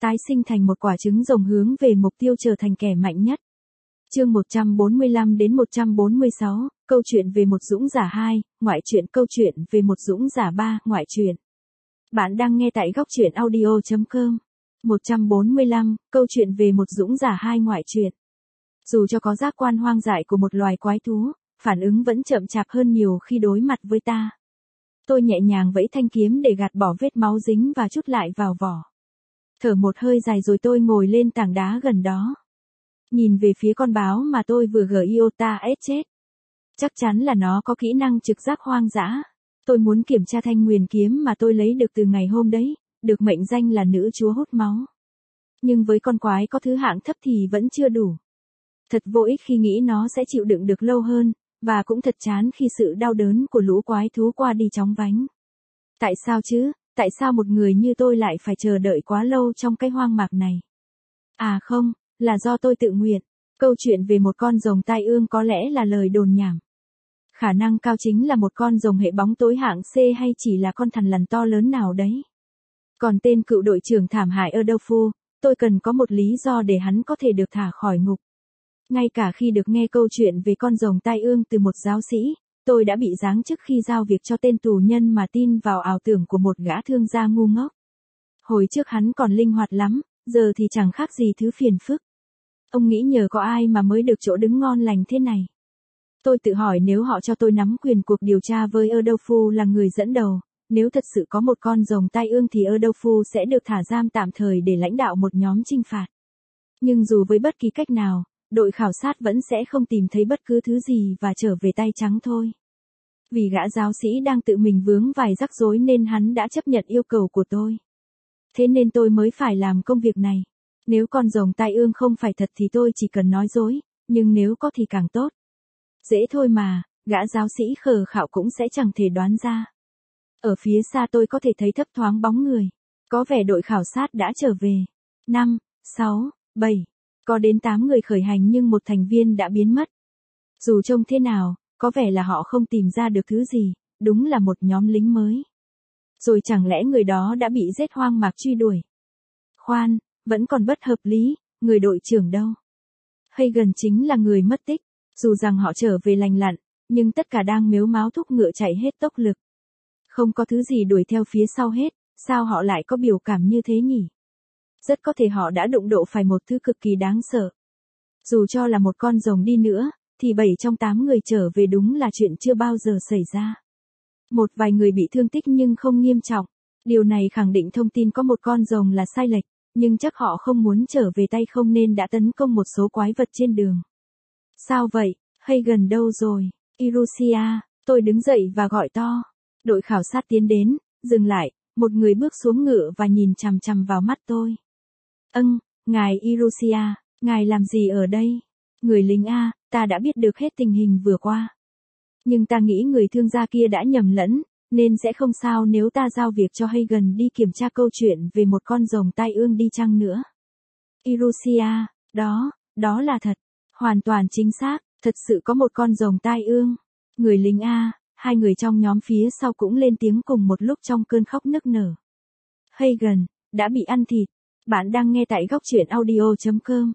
tái sinh thành một quả trứng rồng hướng về mục tiêu trở thành kẻ mạnh nhất. Chương 145 đến 146, câu chuyện về một dũng giả 2, ngoại truyện câu chuyện về một dũng giả 3, ngoại truyện. Bạn đang nghe tại góc truyện audio.com. 145, câu chuyện về một dũng giả 2, ngoại truyện. Dù cho có giác quan hoang dại của một loài quái thú, phản ứng vẫn chậm chạp hơn nhiều khi đối mặt với ta. Tôi nhẹ nhàng vẫy thanh kiếm để gạt bỏ vết máu dính và trút lại vào vỏ. Thở một hơi dài rồi tôi ngồi lên tảng đá gần đó. Nhìn về phía con báo mà tôi vừa Giota chết. Chắc chắn là nó có kỹ năng trực giác hoang dã. Tôi muốn kiểm tra thanh nguyền kiếm mà tôi lấy được từ ngày hôm đấy, được mệnh danh là nữ chúa hút máu. Nhưng với con quái có thứ hạng thấp thì vẫn chưa đủ. Thật vô ích khi nghĩ nó sẽ chịu đựng được lâu hơn, và cũng thật chán khi sự đau đớn của lũ quái thú qua đi chóng vánh. Tại sao chứ, tại sao một người như tôi lại phải chờ đợi quá lâu trong cái hoang mạc này? À không, là do tôi tự nguyện. Câu chuyện về một con rồng tai ương có lẽ là lời đồn nhảm. Khả năng cao chính là một con rồng hệ bóng tối hạng C hay chỉ là con thằn lằn to lớn nào đấy. Còn tên cựu đội trưởng thảm hại Adolfo, tôi cần có một lý do để hắn có thể được thả khỏi ngục. Ngay cả khi được nghe câu chuyện về con rồng tai ương từ một giáo sĩ, tôi đã bị giáng chức khi giao việc cho tên tù nhân mà tin vào ảo tưởng của một gã thương gia ngu ngốc. Hồi trước hắn còn linh hoạt lắm, giờ thì chẳng khác gì thứ phiền phức. Ông nghĩ nhờ có ai mà mới được chỗ đứng ngon lành thế này. Tôi tự hỏi nếu họ cho tôi nắm quyền cuộc điều tra với Adolfo là người dẫn đầu, nếu thật sự có một con rồng tai ương thì Adolfo sẽ được thả giam tạm thời để lãnh đạo một nhóm chinh phạt. Nhưng dù với bất kỳ cách nào, đội khảo sát vẫn sẽ không tìm thấy bất cứ thứ gì và trở về tay trắng thôi. Vì gã giáo sĩ đang tự mình vướng vài rắc rối nên hắn đã chấp nhận yêu cầu của tôi. Thế nên tôi mới phải làm công việc này. Nếu con rồng tai ương không phải thật thì tôi chỉ cần nói dối, nhưng nếu có thì càng tốt. Dễ thôi mà, gã giáo sĩ khờ khạo cũng sẽ chẳng thể đoán ra. Ở phía xa tôi có thể thấy thấp thoáng bóng người. Có vẻ đội khảo sát đã trở về. 5, 6, 7. Có đến 8 người khởi hành nhưng một thành viên đã biến mất. Dù trông thế nào, có vẻ là họ không tìm ra được thứ gì, đúng là một nhóm lính mới. Rồi chẳng lẽ người đó đã bị giết hoang mạc truy đuổi? Khoan, vẫn còn bất hợp lý, người đội trưởng đâu? Hagen chính là người mất tích, dù rằng họ trở về lành lặn, nhưng tất cả đang mếu máo thúc ngựa chạy hết tốc lực. Không có thứ gì đuổi theo phía sau hết, sao họ lại có biểu cảm như thế nhỉ? Rất có thể họ đã đụng độ phải một thứ cực kỳ đáng sợ. Dù cho là một con rồng đi nữa, thì 7 trong 8 người trở về đúng là chuyện chưa bao giờ xảy ra. Một vài người bị thương tích nhưng không nghiêm trọng. Điều này khẳng định thông tin có một con rồng là sai lệch, nhưng chắc họ không muốn trở về tay không nên đã tấn công một số quái vật trên đường. Sao vậy, Hagen đâu rồi? Irusia, tôi đứng dậy và gọi to. Đội khảo sát tiến đến, dừng lại, một người bước xuống ngựa và nhìn chằm chằm vào mắt tôi. Ngài Irusia, ngài làm gì ở đây? Người lính A, ta đã biết được hết tình hình vừa qua. Nhưng ta nghĩ người thương gia kia đã nhầm lẫn, nên sẽ không sao nếu ta giao việc cho Hagen đi kiểm tra câu chuyện về một con rồng tai ương đi chăng nữa. Irusia, đó là thật. Hoàn toàn chính xác, thật sự có một con rồng tai ương. Người lính A, hai người trong nhóm phía sau cũng lên tiếng cùng một lúc trong cơn khóc nức nở. Hagen, đã bị ăn thịt. Bạn đang nghe tại góc truyện audio.com.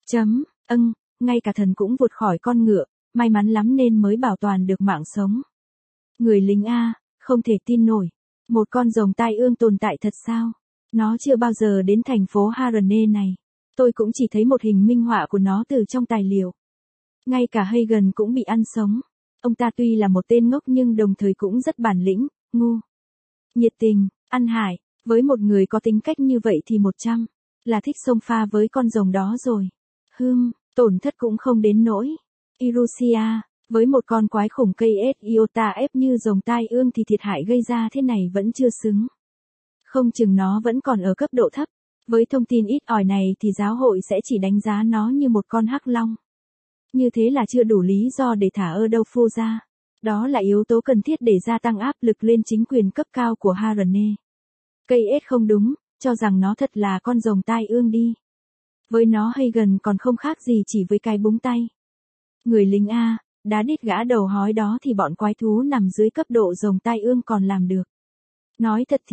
Ngay cả thần cũng vụt khỏi con ngựa, may mắn lắm nên mới bảo toàn được mạng sống. Người lính A, không thể tin nổi. Một con rồng tai ương tồn tại thật sao? Nó chưa bao giờ đến thành phố Harane này. Tôi cũng chỉ thấy một hình minh họa của nó từ trong tài liệu. Ngay cả Hagen cũng bị ăn sống. Ông ta tuy là một tên ngốc nhưng đồng thời cũng rất bản lĩnh, ngu, nhiệt tình, ăn hại. Với một người có tính cách như vậy thì 100 là thích xông pha với con rồng đó rồi. Tổn thất cũng không đến nỗi. Irusia, với một con quái khủng cây Giota như rồng tai ương thì thiệt hại gây ra thế này vẫn chưa xứng. Không chừng nó vẫn còn ở cấp độ thấp. Với thông tin ít ỏi này thì giáo hội sẽ chỉ đánh giá nó như một con hắc long. Như thế là chưa đủ lý do để thả Adolfo ra. Đó là yếu tố cần thiết để gia tăng áp lực lên chính quyền cấp cao của Harane. Cây không đúng, cho rằng nó thật là con rồng tai ương đi. Với nó Hagen còn không khác gì chỉ với cái búng tay. Người lính A, đá đít gã đầu hói đó thì bọn quái thú nằm dưới cấp độ rồng tai ương còn làm được. Nói thật thì,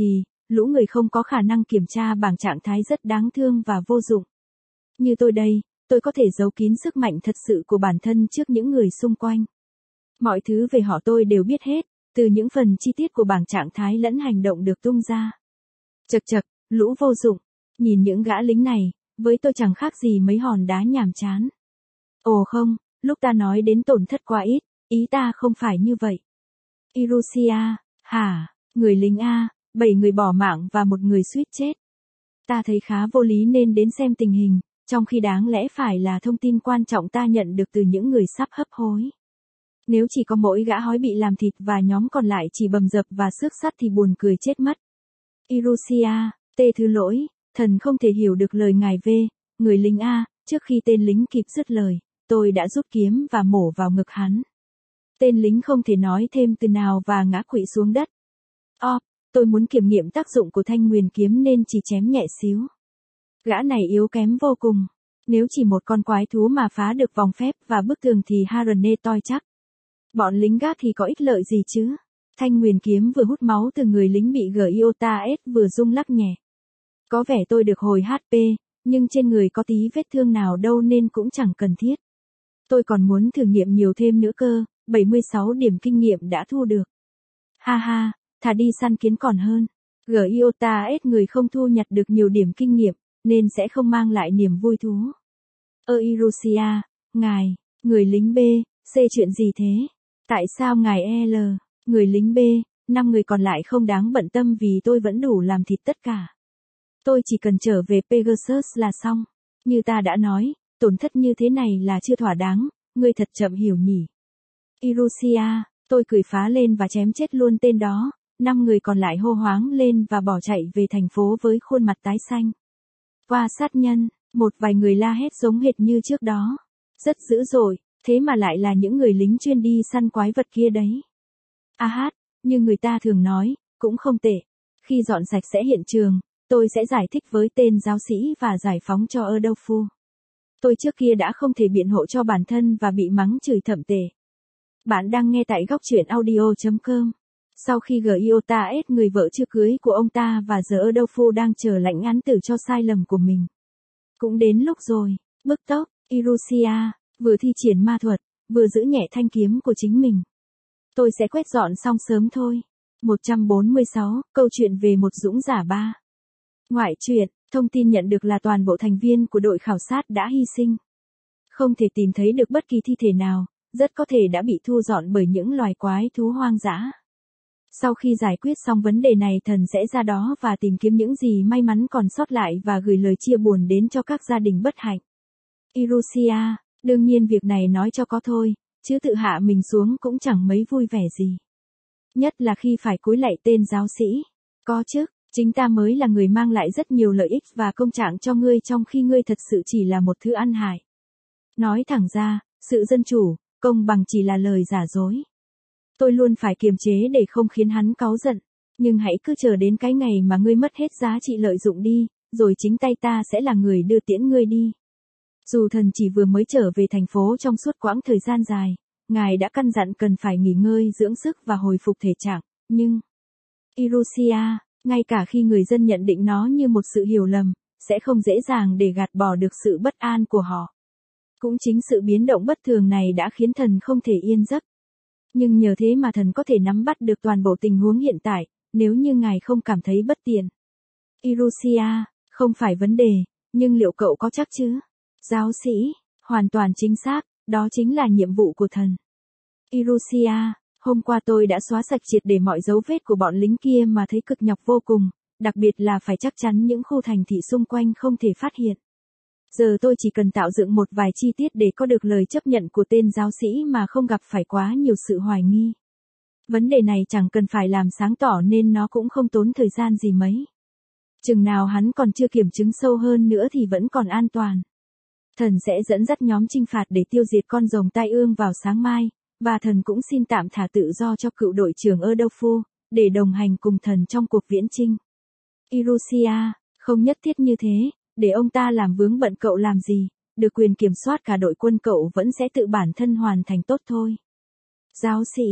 lũ người không có khả năng kiểm tra bảng trạng thái rất đáng thương và vô dụng. Như tôi đây, tôi có thể giấu kín sức mạnh thật sự của bản thân trước những người xung quanh. Mọi thứ về họ tôi đều biết hết, từ những phần chi tiết của bảng trạng thái lẫn hành động được tung ra. Chậc chậc, lũ vô dụng, nhìn những gã lính này, với tôi chẳng khác gì mấy hòn đá nhàm chán. Ồ không, lúc ta nói đến tổn thất quá ít, ý ta không phải như vậy. Irussia, hả, người lính A, 7 người bỏ mạng và một người suýt chết. Ta thấy khá vô lý nên đến xem tình hình, trong khi đáng lẽ phải là thông tin quan trọng ta nhận được từ những người sắp hấp hối. Nếu chỉ có mỗi gã hói bị làm thịt và nhóm còn lại chỉ bầm dập và xước sắt thì buồn cười chết mất. Irussia, tê thứ lỗi, thần không thể hiểu được lời ngài V, người lính A, trước khi tên lính kịp dứt lời, tôi đã rút kiếm và mổ vào ngực hắn. Tên lính không thể nói thêm từ nào và ngã quỵ xuống đất. Tôi muốn kiểm nghiệm tác dụng của thanh nguyền kiếm nên chỉ chém nhẹ xíu. Gã này yếu kém vô cùng. Nếu chỉ một con quái thú mà phá được vòng phép và bức tường thì Harone toi chắc. Bọn lính gác thì có ích lợi gì chứ? Thanh nguyền kiếm vừa hút máu từ người lính bị Giota S vừa rung lắc nhẹ. Có vẻ tôi được hồi HP, nhưng trên người có tí vết thương nào đâu nên cũng chẳng cần thiết. Tôi còn muốn thử nghiệm nhiều thêm nữa cơ, 76 điểm kinh nghiệm đã thu được. Ha ha, thà đi săn kiến còn hơn. Giota S người không thu nhặt được nhiều điểm kinh nghiệm, nên sẽ không mang lại niềm vui thú. Irussia, ngài, người lính B, C chuyện gì thế? Tại sao ngài L, người lính B, 5 người còn lại không đáng bận tâm vì tôi vẫn đủ làm thịt tất cả. Tôi chỉ cần trở về Pegasus là xong. Như ta đã nói, tổn thất như thế này là chưa thỏa đáng, ngươi thật chậm hiểu nhỉ. Irussia, tôi cười phá lên và chém chết luôn tên đó. 5 người còn lại hô hoáng lên và bỏ chạy về thành phố với khuôn mặt tái xanh. Và sát nhân, một vài người la hét giống hệt như trước đó. Rất dữ dội, thế mà lại là những người lính chuyên đi săn quái vật kia đấy. Như người ta thường nói, cũng không tệ. Khi dọn sạch sẽ hiện trường, tôi sẽ giải thích với tên giáo sĩ và giải phóng cho Adolfo. Tôi trước kia đã không thể biện hộ cho bản thân và bị mắng chửi thậm tệ. Bạn đang nghe tại góc truyện audio.com. Sau khi Giota S người vợ chưa cưới của ông ta và giờ Adolfo đang chờ lãnh án tử cho sai lầm của mình. Cũng đến lúc rồi, bức tốc, Irussia, vừa thi triển ma thuật, vừa giữ nhẹ thanh kiếm của chính mình. Tôi sẽ quét dọn xong sớm thôi. 146, câu chuyện về một dũng giả 3. Ngoại truyện, thông tin nhận được là toàn bộ thành viên của đội khảo sát đã hy sinh. Không thể tìm thấy được bất kỳ thi thể nào, rất có thể đã bị thu dọn bởi những loài quái thú hoang dã. Sau khi giải quyết xong vấn đề này thần sẽ ra đó và tìm kiếm những gì may mắn còn sót lại và gửi lời chia buồn đến cho các gia đình bất hạnh. Irussia, đương nhiên việc này nói cho có thôi, chứ tự hạ mình xuống cũng chẳng mấy vui vẻ gì. Nhất là khi phải cúi lạy tên giáo sĩ. Có chứ, chính ta mới là người mang lại rất nhiều lợi ích và công trạng cho ngươi trong khi ngươi thật sự chỉ là một thứ ăn hại. Nói thẳng ra, sự dân chủ, công bằng chỉ là lời giả dối. Tôi luôn phải kiềm chế để không khiến hắn cáu giận, nhưng hãy cứ chờ đến cái ngày mà ngươi mất hết giá trị lợi dụng đi, rồi chính tay ta sẽ là người đưa tiễn ngươi đi. Dù thần chỉ vừa mới trở về thành phố trong suốt quãng thời gian dài, ngài đã căn dặn cần phải nghỉ ngơi dưỡng sức và hồi phục thể trạng, nhưng... Irussia, ngay cả khi người dân nhận định nó như một sự hiểu lầm, sẽ không dễ dàng để gạt bỏ được sự bất an của họ. Cũng chính sự biến động bất thường này đã khiến thần không thể yên giấc. Nhưng nhờ thế mà thần có thể nắm bắt được toàn bộ tình huống hiện tại, nếu như ngài không cảm thấy bất tiện. Irussia, không phải vấn đề, nhưng liệu cậu có chắc chứ? Giáo sĩ, hoàn toàn chính xác, đó chính là nhiệm vụ của thần. Irussia, hôm qua tôi đã xóa sạch triệt để mọi dấu vết của bọn lính kia mà thấy cực nhọc vô cùng, đặc biệt là phải chắc chắn những khu thành thị xung quanh không thể phát hiện. Giờ tôi chỉ cần tạo dựng một vài chi tiết để có được lời chấp nhận của tên giáo sĩ mà không gặp phải quá nhiều sự hoài nghi. Vấn đề này chẳng cần phải làm sáng tỏ nên nó cũng không tốn thời gian gì mấy. Chừng nào hắn còn chưa kiểm chứng sâu hơn nữa thì vẫn còn an toàn. Thần sẽ dẫn dắt nhóm chinh phạt để tiêu diệt con rồng tai ương vào sáng mai, và thần cũng xin tạm thả tự do cho cựu đội trưởng Adolfo, để đồng hành cùng thần trong cuộc viễn chinh. Irussia, không nhất thiết như thế, để ông ta làm vướng bận cậu làm gì, được quyền kiểm soát cả đội quân cậu vẫn sẽ tự bản thân hoàn thành tốt thôi. Giáo sĩ,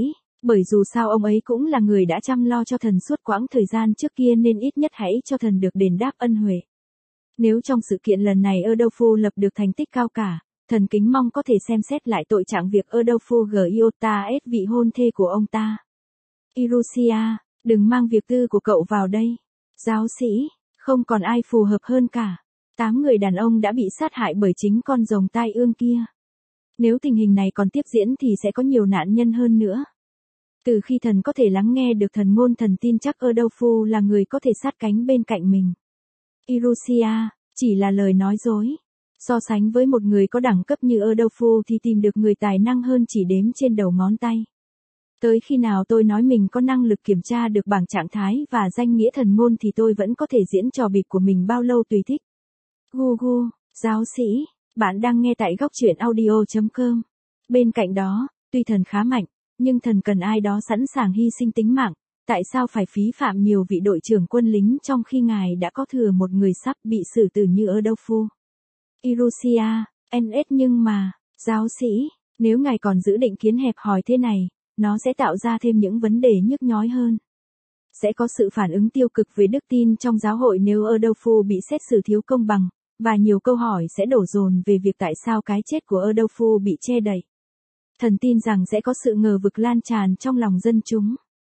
Bởi dù sao ông ấy cũng là người đã chăm lo cho thần suốt quãng thời gian trước kia nên ít nhất hãy cho thần được đền đáp ân huệ. Nếu trong sự kiện lần này Adolfo lập được thành tích cao cả, thần kính mong có thể xem xét lại tội trạng việc Adolfo Giota S vị hôn thê của ông ta. Irussia, đừng mang việc tư của cậu vào đây. Giáo sĩ, không còn ai phù hợp hơn cả. 8 người đàn ông đã bị sát hại bởi chính con rồng tai ương kia. Nếu tình hình này còn tiếp diễn thì sẽ có nhiều nạn nhân hơn nữa. Từ khi thần có thể lắng nghe được thần ngôn, thần tin chắc Adolfo là người có thể sát cánh bên cạnh mình. Irussia, chỉ là lời nói dối. So sánh với một người có đẳng cấp như Adolfo thì tìm được người tài năng hơn chỉ đếm trên đầu ngón tay. Tới khi nào tôi nói mình có năng lực kiểm tra được bảng trạng thái và danh nghĩa thần ngôn thì tôi vẫn có thể diễn trò bịp của mình bao lâu tùy thích. Gugu, giáo sĩ, bạn đang nghe tại góc truyện audio.com. Bên cạnh đó, tuy thần khá mạnh, nhưng thần cần ai đó sẵn sàng hy sinh tính mạng. Tại sao phải phí phạm nhiều vị đội trưởng quân lính trong khi ngài đã có thừa một người sắp bị xử tử như Adolfo? Irussia, NS nhưng mà, giáo sĩ, nếu ngài còn giữ định kiến hẹp hòi thế này, nó sẽ tạo ra thêm những vấn đề nhức nhối hơn. Sẽ có sự phản ứng tiêu cực về đức tin trong giáo hội nếu Adolfo bị xét xử thiếu công bằng, và nhiều câu hỏi sẽ đổ dồn về việc tại sao cái chết của Adolfo bị che đậy. Thần tin rằng sẽ có sự ngờ vực lan tràn trong lòng dân chúng.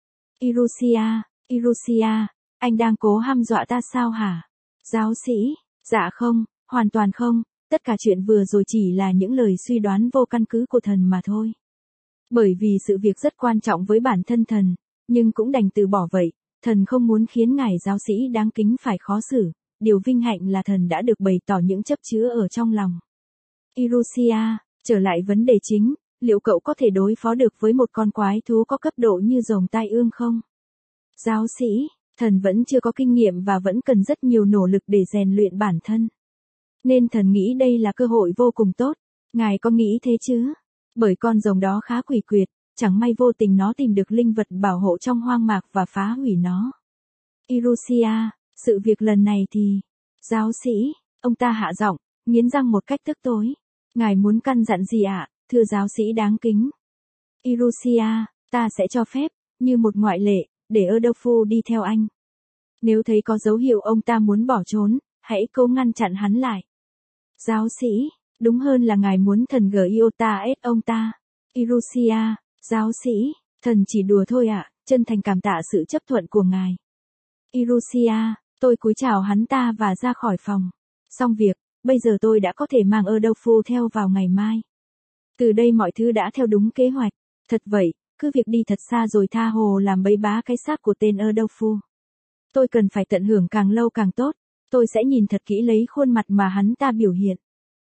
Irussia, anh đang cố hăm dọa ta sao hả? Giáo sĩ, dạ không, hoàn toàn không, tất cả chuyện vừa rồi chỉ là những lời suy đoán vô căn cứ của thần mà thôi. Bởi vì sự việc rất quan trọng với bản thân thần, nhưng cũng đành từ bỏ vậy, thần không muốn khiến ngài giáo sĩ đáng kính phải khó xử, điều vinh hạnh là thần đã được bày tỏ những chấp chứa ở trong lòng. Irussia, trở lại vấn đề chính, liệu cậu có thể đối phó được với một con quái thú có cấp độ như rồng tai ương không? Giáo sĩ, thần vẫn chưa có kinh nghiệm và vẫn cần rất nhiều nỗ lực để rèn luyện bản thân. Nên thần nghĩ đây là cơ hội vô cùng tốt, ngài có nghĩ thế chứ? Bởi con rồng đó khá quỷ quyệt, chẳng may vô tình nó tìm được linh vật bảo hộ trong hoang mạc và phá hủy nó. Irussia, sự việc lần này thì... Giáo sĩ, ông ta hạ giọng, nghiến răng một cách tức tối. Ngài muốn căn dặn gì ạ, thưa giáo sĩ đáng kính? Irussia, ta sẽ cho phép, như một ngoại lệ, để Adolfo đi theo anh. Nếu thấy có dấu hiệu ông ta muốn bỏ trốn, hãy cố ngăn chặn hắn lại. Giáo sĩ, đúng hơn là ngài muốn thần Giota S ông ta. Irussia, giáo sĩ, thần chỉ đùa thôi ạ, chân thành cảm tạ sự chấp thuận của ngài. Irussia, tôi cúi chào hắn ta và ra khỏi phòng. Xong việc, bây giờ tôi đã có thể mang Adolfo theo vào ngày mai. Từ đây mọi thứ đã theo đúng kế hoạch. Thật vậy, cứ việc đi thật xa rồi tha hồ làm bấy bá cái xác của tên Adolfo. Tôi cần phải tận hưởng càng lâu càng tốt. Tôi sẽ nhìn thật kỹ lấy khuôn mặt mà hắn ta biểu hiện.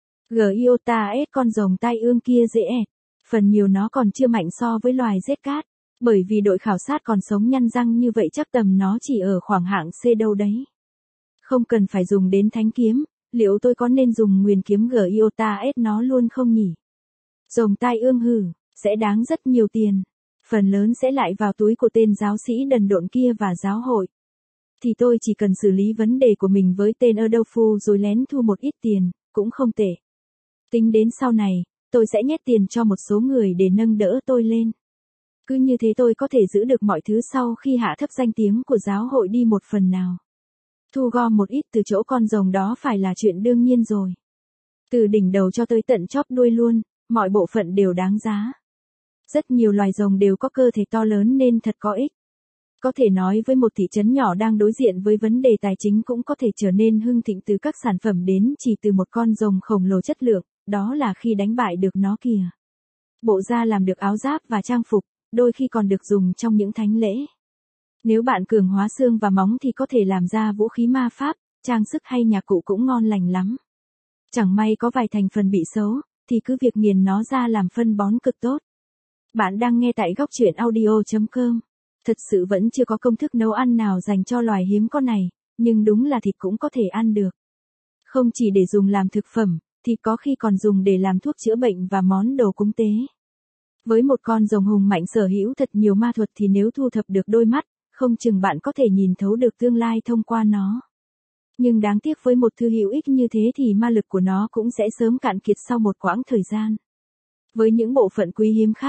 Giota S con rồng tai ương kia dễ ẹt. Phần nhiều nó còn chưa mạnh so với loài rết cát. Bởi vì đội khảo sát còn sống nhăn răng như vậy chắc tầm nó chỉ ở khoảng hạng C đâu đấy. Không cần phải dùng đến thánh kiếm, liệu tôi có nên dùng nguyền kiếm Giota S nó luôn không nhỉ? Rồng tai ương hử, sẽ đáng rất nhiều tiền. Phần lớn sẽ lại vào túi của tên giáo sĩ đần độn kia và giáo hội. Thì tôi chỉ cần xử lý vấn đề của mình với tên Adolfo rồi lén thu một ít tiền, cũng không tệ. Tính đến sau này, tôi sẽ nhét tiền cho một số người để nâng đỡ tôi lên. Cứ như thế tôi có thể giữ được mọi thứ sau khi hạ thấp danh tiếng của giáo hội đi một phần nào. Thu gom một ít từ chỗ con rồng đó phải là chuyện đương nhiên rồi. Từ đỉnh đầu cho tới tận chóp đuôi luôn, mọi bộ phận đều đáng giá. Rất nhiều loài rồng đều có cơ thể to lớn nên thật có ích. Có thể nói với một thị trấn nhỏ đang đối diện với vấn đề tài chính cũng có thể trở nên hưng thịnh từ các sản phẩm đến chỉ từ một con rồng khổng lồ chất lượng, đó là khi đánh bại được nó kìa. Bộ da làm được áo giáp và trang phục, đôi khi còn được dùng trong những thánh lễ. Nếu bạn cường hóa xương và móng thì có thể làm ra vũ khí ma pháp, trang sức hay nhạc cụ cũng ngon lành lắm. Chẳng may có vài thành phần bị xấu, thì cứ việc nghiền nó ra làm phân bón cực tốt. Bạn đang nghe tại góc truyện audio.com. Thật sự vẫn chưa có công thức nấu ăn nào dành cho loài hiếm con này, nhưng đúng là thịt cũng có thể ăn được. Không chỉ để dùng làm thực phẩm, thịt có khi còn dùng để làm thuốc chữa bệnh và món đồ cúng tế. Với một con rồng hùng mạnh sở hữu thật nhiều ma thuật thì nếu thu thập được đôi mắt, không chừng bạn có thể nhìn thấu được tương lai thông qua nó. Nhưng đáng tiếc với một thứ hữu ích như thế thì ma lực của nó cũng sẽ sớm cạn kiệt sau một quãng thời gian. Với những bộ phận quý hiếm khác,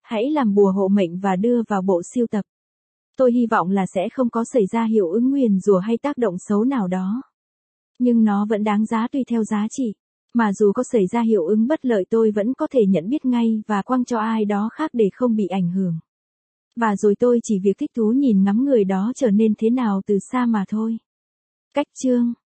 hãy làm bùa hộ mệnh và đưa vào bộ sưu tập. Tôi hy vọng là sẽ không có xảy ra hiệu ứng nguyền rủa hay tác động xấu nào đó. Nhưng nó vẫn đáng giá tùy theo giá trị. Mà dù có xảy ra hiệu ứng bất lợi tôi vẫn có thể nhận biết ngay và quăng cho ai đó khác để không bị ảnh hưởng. Và rồi tôi chỉ việc thích thú nhìn ngắm người đó trở nên thế nào từ xa mà thôi. Cách chương